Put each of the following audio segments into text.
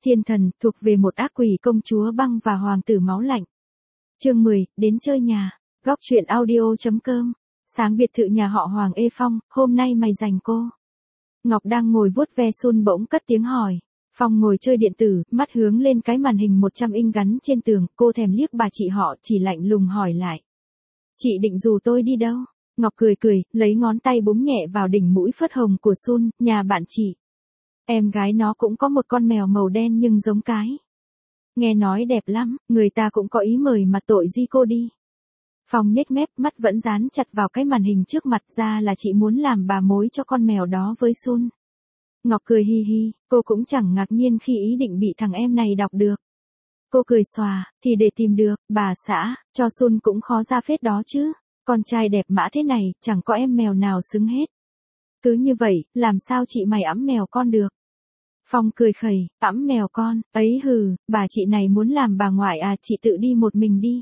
Thiên thần, thuộc về một ác quỷ công chúa băng và hoàng tử máu lạnh. Chương 10, đến chơi nhà. Góc truyện audio.com. Sáng biệt thự nhà họ Hoàng Ê Phong, hôm nay mày dành cô. Ngọc đang ngồi vuốt ve Sun bỗng cất tiếng hỏi. Phong ngồi chơi điện tử, mắt hướng lên cái màn hình 100 inch gắn trên tường, cô thèm liếc bà chị họ, chỉ lạnh lùng hỏi lại. Chị định rủ tôi đi đâu? Ngọc cười cười, lấy ngón tay búng nhẹ vào đỉnh mũi phớt hồng của Sun, nhà bạn chị. Em gái nó cũng có một con mèo màu đen nhưng giống cái. Nghe nói đẹp lắm, người ta cũng có ý mời mà tội gì cô đi. Phong nhếch mép, mắt vẫn dán chặt vào cái màn hình trước mặt, ra là chị muốn làm bà mối cho con mèo đó với Sun. Ngọc cười hi hi, cô cũng chẳng ngạc nhiên khi ý định bị thằng em này đọc được. Cô cười xòa, thì để tìm được, bà xã, cho Sun cũng khó ra phết đó chứ. Con trai đẹp mã thế này, chẳng có em mèo nào xứng hết. Cứ như vậy, làm sao chị mày ẵm mèo con được? Phong cười khẩy, ẵm mèo con, ấy hừ, bà chị này muốn làm bà ngoại à, chị tự đi một mình đi.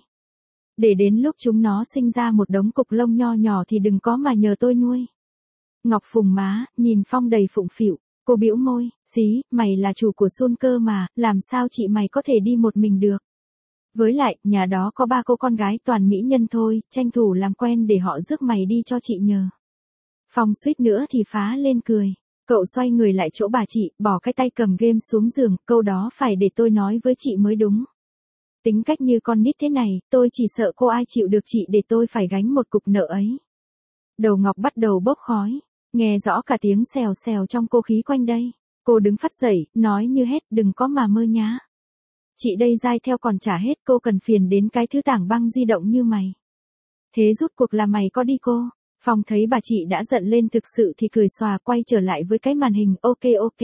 Để đến lúc chúng nó sinh ra một đống cục lông nho nhỏ thì đừng có mà nhờ tôi nuôi. Ngọc phùng má, nhìn Phong đầy phụng phịu, cô bĩu môi, xí, mày là chủ của Sun cơ mà, làm sao chị mày có thể đi một mình được. Với lại, nhà đó có 3 cô con gái toàn mỹ nhân thôi, tranh thủ làm quen để họ rước mày đi cho chị nhờ. Phong suýt nữa thì phá lên cười. Cậu xoay người lại chỗ bà chị, bỏ cái tay cầm game xuống giường, câu đó phải để tôi nói với chị mới đúng. Tính cách như con nít thế này, tôi chỉ sợ cô ai chịu được chị để tôi phải gánh một cục nợ ấy. Đầu Ngọc bắt đầu bốc khói, nghe rõ cả tiếng xèo xèo trong cô khí quanh đây. Cô đứng phắt dậy, nói như hét, đừng có mà mơ nhá. Chị đây dai theo còn trả hết, cô cần phiền đến cái thứ tảng băng di động như mày. Thế rút cuộc là mày có đi cô? Phong thấy bà chị đã giận lên thực sự thì cười xòa, quay trở lại với cái màn hình, ok.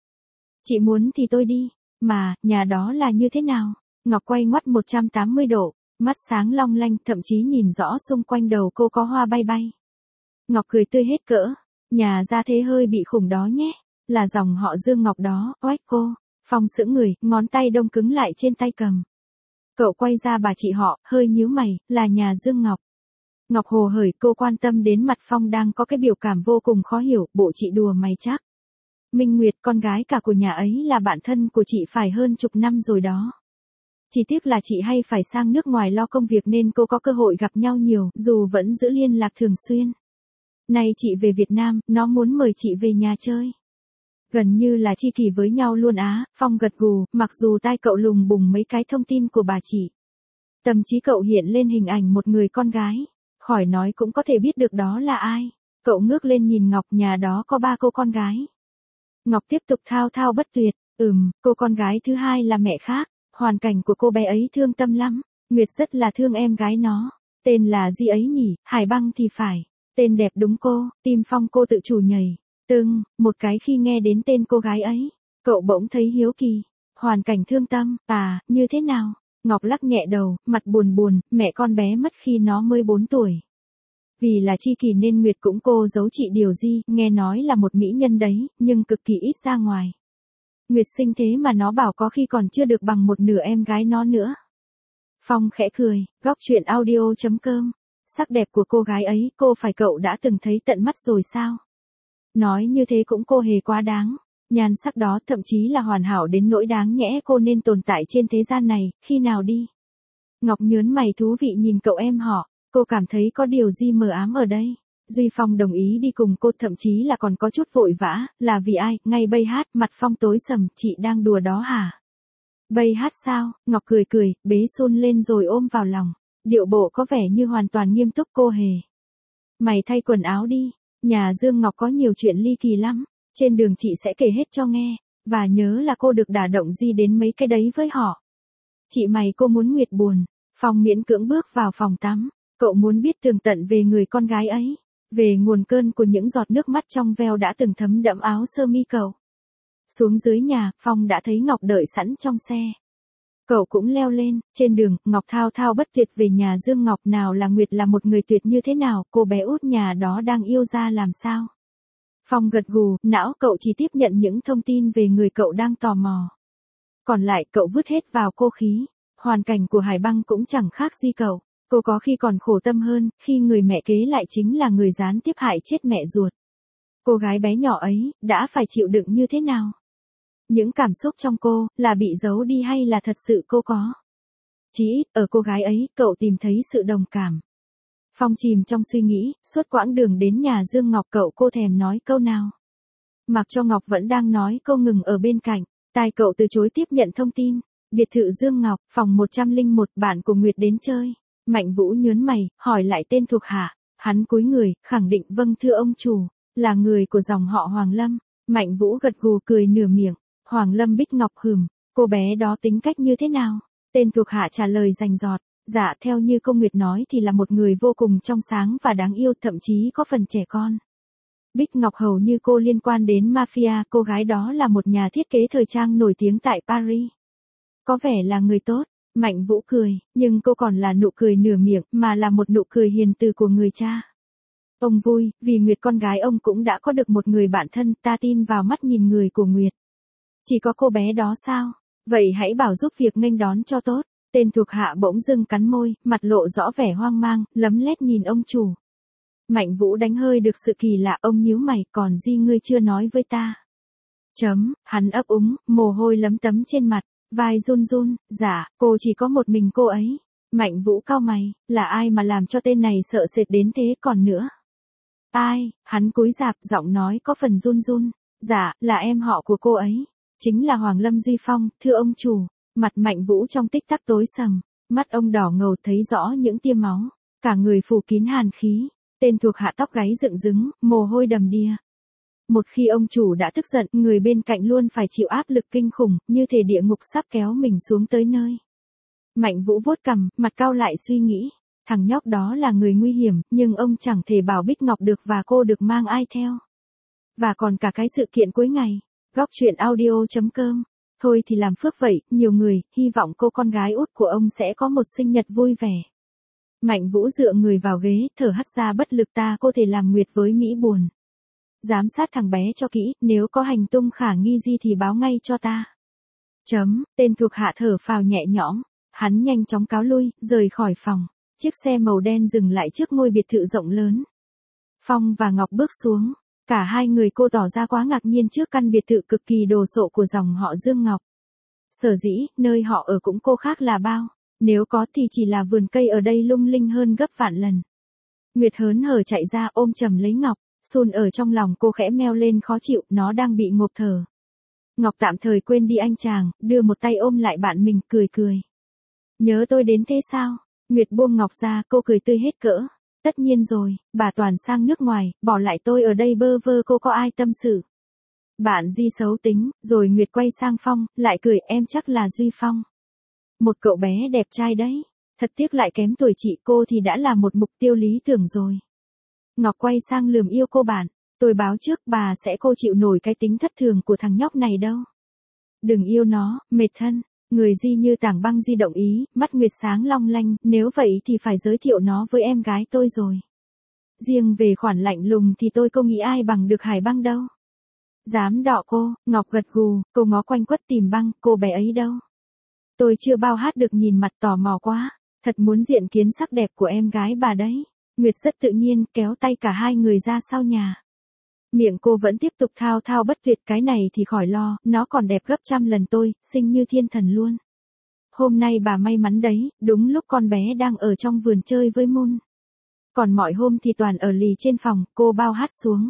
Chị muốn thì tôi đi, mà, nhà đó là như thế nào? Ngọc quay ngoắt 180 độ, mắt sáng long lanh, thậm chí nhìn rõ xung quanh đầu cô có hoa bay bay. Ngọc cười tươi hết cỡ, nhà gia thế hơi bị khủng đó nhé, là dòng họ Dương Ngọc đó, oách cô. Phong sững người, ngón tay đông cứng lại trên tay cầm. Cậu quay ra bà chị họ, hơi nhíu mày, là nhà Dương Ngọc. Ngọc hồ hởi, cô quan tâm đến mặt Phong đang có cái biểu cảm vô cùng khó hiểu, bộ chị đùa mày chắc. Minh Nguyệt, con gái cả của nhà ấy là bạn thân của chị phải hơn chục năm rồi đó. Chỉ tiếc là chị hay phải sang nước ngoài lo công việc nên cô có cơ hội gặp nhau nhiều, dù vẫn giữ liên lạc thường xuyên. Nay chị về Việt Nam, nó muốn mời chị về nhà chơi. Gần như là tri kỷ với nhau luôn á, Phong gật gù, mặc dù tai cậu lùng bùng mấy cái thông tin của bà chị. Tâm trí cậu hiện lên hình ảnh một người con gái, khỏi nói cũng có thể biết được đó là ai. Cậu ngước lên nhìn Ngọc, nhà đó có 3 cô con gái. Ngọc tiếp tục thao thao bất tuyệt, cô con gái thứ hai là mẹ khác, hoàn cảnh của cô bé ấy thương tâm lắm, Nguyệt rất là thương em gái nó, tên là gì ấy nhỉ, Hải Băng thì phải, tên đẹp đúng cô, tim Phong cô tự chủ nhảy. Một cái khi nghe đến tên cô gái ấy, cậu bỗng thấy hiếu kỳ. Hoàn cảnh thương tâm, à, như thế nào? Ngọc lắc nhẹ đầu, mặt buồn buồn, mẹ con bé mất khi nó mới 4 tuổi. Vì là tri kỷ nên Nguyệt cũng cô giấu chị điều gì, nghe nói là một mỹ nhân đấy, nhưng cực kỳ ít ra ngoài. Nguyệt xinh thế mà nó bảo có khi còn chưa được bằng một nửa em gái nó nữa. Phong khẽ cười, góc truyện audio.com. Sắc đẹp của cô gái ấy, cậu đã từng thấy tận mắt rồi sao? Nói như thế cũng cô hề quá đáng. Nhan sắc đó thậm chí là hoàn hảo đến nỗi đáng nhẽ cô nên tồn tại trên thế gian này, khi nào đi? Ngọc nhớn mày thú vị nhìn cậu em họ, cô cảm thấy có điều gì mờ ám ở đây. Duy Phong đồng ý đi cùng cô, thậm chí là còn có chút vội vã, là vì ai? Ngay bây hát, mặt Phong tối sầm, chị đang đùa đó hả? Bây hát sao? Ngọc cười, bế Sun lên rồi ôm vào lòng, điệu bộ có vẻ như hoàn toàn nghiêm túc. Cô hề. Mày thay quần áo đi. Nhà Dương Ngọc có nhiều chuyện ly kỳ lắm, trên đường chị sẽ kể hết cho nghe, và nhớ là cô được đả động gì đến mấy cái đấy với họ. Chị mày cô muốn Nguyệt buồn. Phong miễn cưỡng bước vào phòng tắm, cậu muốn biết tường tận về người con gái ấy, về nguồn cơn của những giọt nước mắt trong veo đã từng thấm đẫm áo sơ mi cậu. Xuống dưới nhà, Phong đã thấy Ngọc đợi sẵn trong xe. Cậu cũng leo lên, trên đường, Ngọc thao thao bất tuyệt về nhà Dương Ngọc, nào là Nguyệt là một người tuyệt như thế nào, cô bé út nhà đó đang yêu ra làm sao. Phong gật gù, não cậu chỉ tiếp nhận những thông tin về người cậu đang tò mò. Còn lại cậu vứt hết vào cô khí, hoàn cảnh của Hải Băng cũng chẳng khác gì cậu, cô có khi còn khổ tâm hơn, khi người mẹ kế lại chính là người gián tiếp hại chết mẹ ruột. Cô gái bé nhỏ ấy, đã phải chịu đựng như thế nào? Những cảm xúc trong cô, là bị giấu đi hay là thật sự cô có? Chỉ ít, ở cô gái ấy, cậu tìm thấy sự đồng cảm. Phong chìm trong suy nghĩ, suốt quãng đường đến nhà Dương Ngọc cô thèm nói câu nào. Mặc cho Ngọc vẫn đang nói câu ngừng ở bên cạnh, tai cậu từ chối tiếp nhận thông tin. Biệt thự Dương Ngọc, phòng 101, bạn của Nguyệt đến chơi. Mạnh Vũ nhớn mày, hỏi lại tên thuộc hạ. Hắn cúi người, khẳng định vâng thưa ông chủ, là người của dòng họ Hoàng Lâm. Mạnh Vũ gật gù cười nửa miệng. Hoàng Lâm Bích Ngọc hừm, cô bé đó tính cách như thế nào? Tên thuộc hạ trả lời rành rọt. Dạ, theo như cô Nguyệt nói thì là một người vô cùng trong sáng và đáng yêu, thậm chí có phần trẻ con. Bích Ngọc hầu như cô liên quan đến mafia, cô gái đó là một nhà thiết kế thời trang nổi tiếng tại Paris. Có vẻ là người tốt. Mạnh Vũ cười, nhưng cô còn là nụ cười nửa miệng, mà là một nụ cười hiền từ của người cha. Ông vui, vì Nguyệt con gái ông cũng đã có được một người bạn thân, ta tin vào mắt nhìn người của Nguyệt. Chỉ có cô bé đó sao? Vậy hãy bảo giúp việc nghênh đón cho tốt. Tên thuộc hạ bỗng dưng cắn môi, mặt lộ rõ vẻ hoang mang, lấm lét nhìn ông chủ. Mạnh Vũ đánh hơi được sự kỳ lạ, ông nhíu mày, còn gì ngươi chưa nói với ta? Hắn ấp úng, mồ hôi lấm tấm trên mặt, vai run run, dạ, cô chỉ có một mình cô ấy. Mạnh Vũ cau mày, là ai mà làm cho tên này sợ sệt đến thế còn nữa? Ai? Hắn cúi rạp, giọng nói có phần run run, dạ, là em họ của cô ấy. Chính là Hoàng Lâm Duy Phong, thưa ông chủ. Mặt Mạnh Vũ trong tích tắc tối sầm, mắt ông đỏ ngầu thấy rõ những tia máu, cả người phủ kín hàn khí. Tên thuộc hạ tóc gáy dựng đứng, mồ hôi đầm đìa. Một khi ông chủ đã tức giận, người bên cạnh luôn phải chịu áp lực kinh khủng, như thể địa ngục sắp kéo mình xuống tới nơi. Mạnh Vũ vuốt cằm, mặt cau lại suy nghĩ, thằng nhóc đó là người nguy hiểm, nhưng ông chẳng thể bảo Bích Ngọc được và cô được mang ai theo. Và còn cả cái sự kiện cuối ngày. Góc truyện audio.com. Thôi thì làm phước vậy, nhiều người, hy vọng cô con gái út của ông sẽ có một sinh nhật vui vẻ. Mạnh Vũ dựa người vào ghế, thở hắt ra bất lực, ta có thể làm Nguyệt với Mỹ buồn. Giám sát thằng bé cho kỹ, nếu có hành tung khả nghi gì thì báo ngay cho ta. Tên thuộc hạ thở phào nhẹ nhõm, hắn nhanh chóng cáo lui, rời khỏi phòng. Chiếc xe màu đen dừng lại trước ngôi biệt thự rộng lớn. Phong và Ngọc bước xuống. Cả hai người cô tỏ ra quá ngạc nhiên trước căn biệt thự cực kỳ đồ sộ của dòng họ Dương Ngọc. Sở dĩ, nơi họ ở cũng cô khác là bao. Nếu có thì chỉ là vườn cây ở đây lung linh hơn gấp vạn lần. Nguyệt hớn hở chạy ra ôm chầm lấy Ngọc, Sun ở trong lòng cô khẽ meo lên khó chịu, nó đang bị ngộp thở. Ngọc tạm thời quên đi anh chàng, đưa một tay ôm lại bạn mình, cười cười. Nhớ tôi đến thế sao? Nguyệt buông Ngọc ra, cô cười tươi hết cỡ. Tất nhiên rồi, bà Toàn sang nước ngoài, bỏ lại tôi ở đây bơ vơ, cô có ai tâm sự? Bạn Di xấu tính, rồi Nguyệt quay sang Phong, lại cười, em chắc là Duy Phong. Một cậu bé đẹp trai đấy. Thật tiếc lại kém tuổi chị, cô thì đã là một mục tiêu lý tưởng rồi. Ngọc quay sang lườm yêu cô bạn. Tôi báo trước bà sẽ cô chịu nổi cái tính thất thường của thằng nhóc này đâu. Đừng yêu nó, mệt thân. Người Di như tảng băng di động ý, mắt Nguyệt sáng long lanh, nếu vậy thì phải giới thiệu nó với em gái tôi rồi. Riêng về khoản lạnh lùng thì tôi không nghĩ ai bằng được Hải Băng đâu. Dám đọ cô, Ngọc gật gù, cô ngó quanh quất tìm Băng, cô bé ấy đâu. Tôi chưa bao hát được, nhìn mặt tò mò quá, thật muốn diện kiến sắc đẹp của em gái bà đấy. Nguyệt rất tự nhiên kéo tay cả hai người ra sau nhà. Miệng cô vẫn tiếp tục thao thao bất tuyệt, cái này thì khỏi lo, nó còn đẹp gấp trăm lần tôi, xinh như thiên thần luôn. Hôm nay bà may mắn đấy, đúng lúc con bé đang ở trong vườn chơi với Moon. Còn mọi hôm thì toàn ở lì trên phòng, cô bao hát xuống.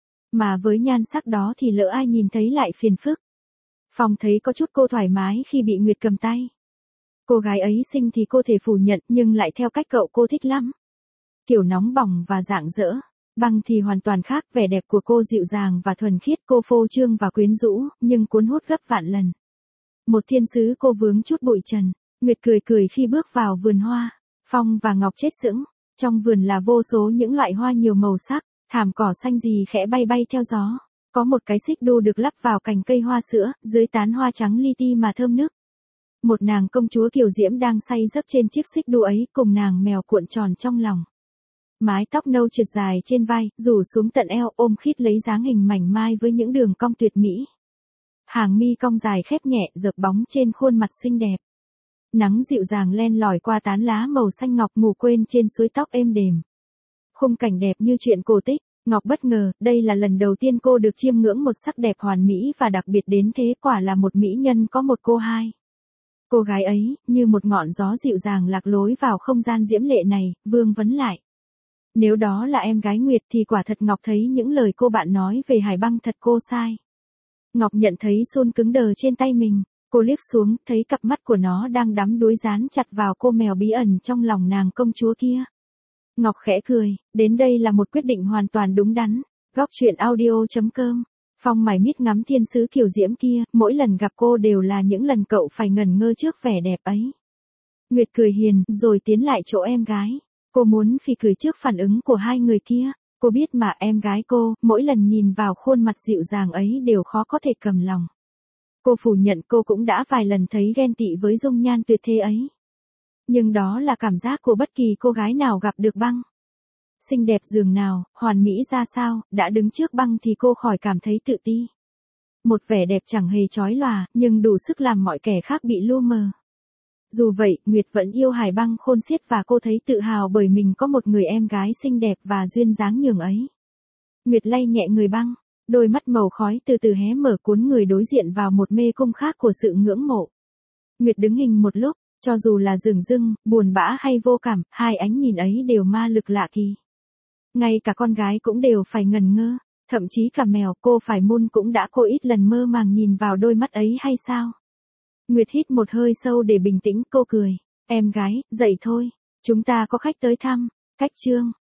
Mà với nhan sắc đó thì lỡ ai nhìn thấy lại phiền phức. Phong thấy có chút cô thoải mái khi bị Nguyệt cầm tay. Cô gái ấy xinh thì cô thể phủ nhận, nhưng lại theo cách cậu cô thích lắm. Kiểu nóng bỏng và rạng rỡ. Băng thì hoàn toàn khác, vẻ đẹp của cô dịu dàng và thuần khiết, cô phô trương và quyến rũ, nhưng cuốn hút gấp vạn lần. Một thiên sứ cô vướng chút bụi trần. Nguyệt cười cười khi bước vào vườn hoa. Phong và Ngọc chết sững. Trong vườn là vô số những loại hoa nhiều màu sắc, thảm cỏ xanh gì khẽ bay bay theo gió. Có một cái xích đu được lắp vào cành cây hoa sữa, dưới tán hoa trắng li ti mà thơm nức. Một nàng công chúa kiều diễm đang say giấc trên chiếc xích đu ấy, cùng nàng mèo cuộn tròn trong lòng. Mái tóc nâu trượt dài trên vai, rủ xuống tận eo, ôm khít lấy dáng hình mảnh mai với những đường cong tuyệt mỹ. Hàng mi cong dài khép nhẹ, dợp bóng trên khuôn mặt xinh đẹp. Nắng dịu dàng len lỏi qua tán lá màu xanh ngọc, ngủ quên trên suối tóc êm đềm. Khung cảnh đẹp như chuyện cổ tích. Ngọc bất ngờ, đây là lần đầu tiên cô được chiêm ngưỡng một sắc đẹp hoàn mỹ và đặc biệt đến thế, quả là một mỹ nhân có một cô hai. Cô gái ấy, như một ngọn gió dịu dàng lạc lối vào không gian diễm lệ này, vương vấn lại. Nếu đó là em gái Nguyệt thì quả thật Ngọc thấy những lời cô bạn nói về Hải Băng thật cô sai. Ngọc nhận thấy Sun cứng đờ trên tay mình, cô liếc xuống, thấy cặp mắt của nó đang đắm đuối dán chặt vào cô mèo bí ẩn trong lòng nàng công chúa kia. Ngọc khẽ cười, đến đây là một quyết định hoàn toàn đúng đắn. Góc truyện audio.com. Phong mải miết ngắm thiên sứ kiều diễm kia, mỗi lần gặp cô đều là những lần cậu phải ngẩn ngơ trước vẻ đẹp ấy. Nguyệt cười hiền, rồi tiến lại chỗ em gái. Cô muốn phì cười trước phản ứng của hai người kia. Cô biết mà em gái cô, mỗi lần nhìn vào khuôn mặt dịu dàng ấy đều khó có thể cầm lòng. Cô phủ nhận cô cũng đã vài lần thấy ghen tị với dung nhan tuyệt thế ấy. Nhưng đó là cảm giác của bất kỳ cô gái nào gặp được Băng. Xinh đẹp dường nào, hoàn mỹ ra sao, đã đứng trước Băng thì cô khỏi cảm thấy tự ti. Một vẻ đẹp chẳng hề chói lòa, nhưng đủ sức làm mọi kẻ khác bị lu mờ. Dù vậy, Nguyệt vẫn yêu Hải Băng khôn xiết và cô thấy tự hào bởi mình có một người em gái xinh đẹp và duyên dáng nhường ấy. Nguyệt lay nhẹ người Băng, đôi mắt màu khói từ từ hé mở cuốn người đối diện vào một mê cung khác của sự ngưỡng mộ. Nguyệt đứng hình một lúc, cho dù là dửng dưng, buồn bã hay vô cảm, hai ánh nhìn ấy đều ma lực lạ kỳ. Ngay cả con gái cũng đều phải ngần ngơ, thậm chí cả mèo cô phải Moon cũng đã có ít lần mơ màng nhìn vào đôi mắt ấy hay sao? Nguyệt hít một hơi sâu để bình tĩnh, cô cười. Em gái, dậy thôi, chúng ta có khách tới thăm. Cách chương.